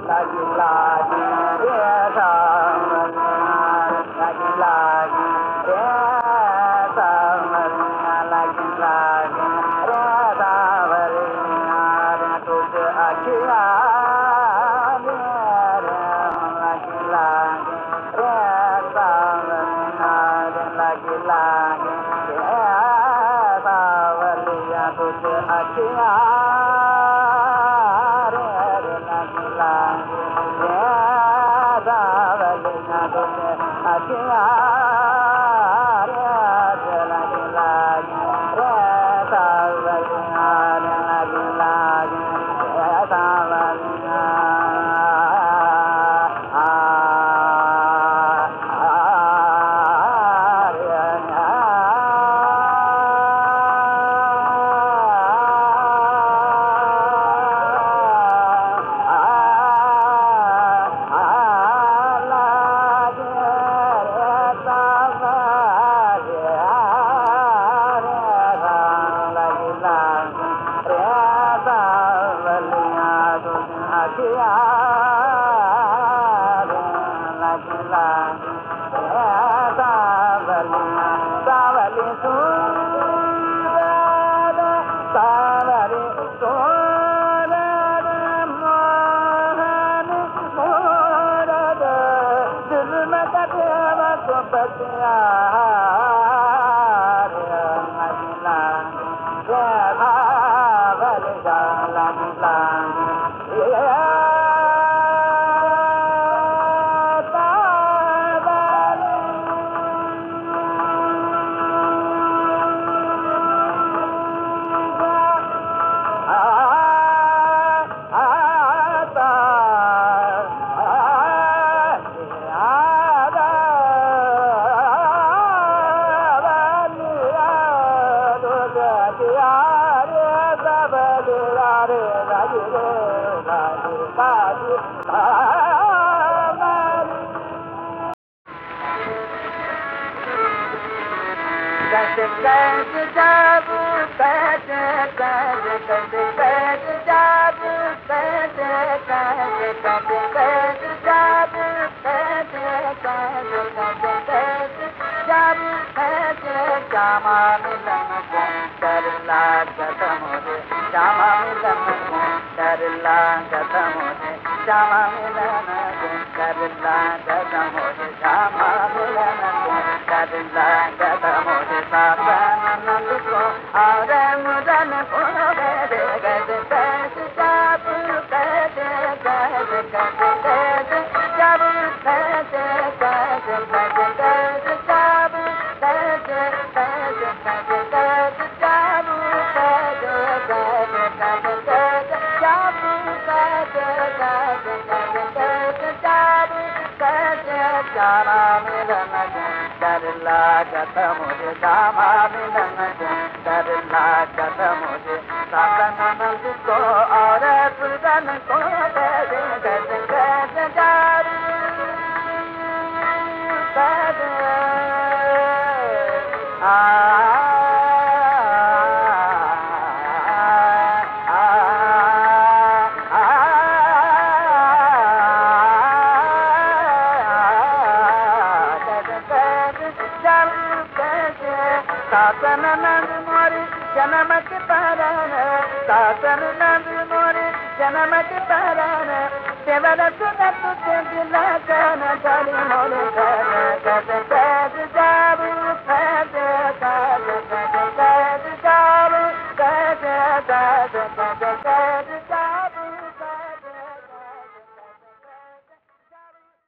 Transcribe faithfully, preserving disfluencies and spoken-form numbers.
lagi lagi ya samanya lagi lagi ya samanya lagi lagi ya samanya तुझे अखिया lagi lagi ya samanya lagi lagi ya samanya तुझे अखिया कैसे कैसे जाबू कैसे कैसे कैसे कैसे जाबू कैसे कैसे कैसे कैसे जाबू कैसे कैसे कैसे कैसे जाबू कैसे श्यामा मिलन को डर लागत मुझे श्यामा मिलन को डर लागत मुझे श्यामा मिलन को डर लागत मुझे श्यामा मिलन को डर लागत मुझे सानंद को और मुदन को कैसे कैसे कैसे जाबू कैसे कैसे कैसे कैसे जाबू कैसे कैसे कैसे कैसे जाबू कैसे कैसे कैसे कैसे जाबू कैसे कैसे कैसे कैसे जाबू कैसे कैसे कैसे कैसे जाबू कैसे श्यामा मिलन को डर लागत मुझे श्यामा मिलन को डर लागत मुझे सानंद को और सुदन को कैसे कैसे कैसे जाबू कैसे आ सासन नंद मोरी जन्म के परान सासन नंद मोरी जन्म के परान सेवर सुन तुझे दिला जान जानी मोरे कैसे कैसे जाबू कैसे कैसे कैसे कैसे जाबू कैसे कैसे कैसे कैसे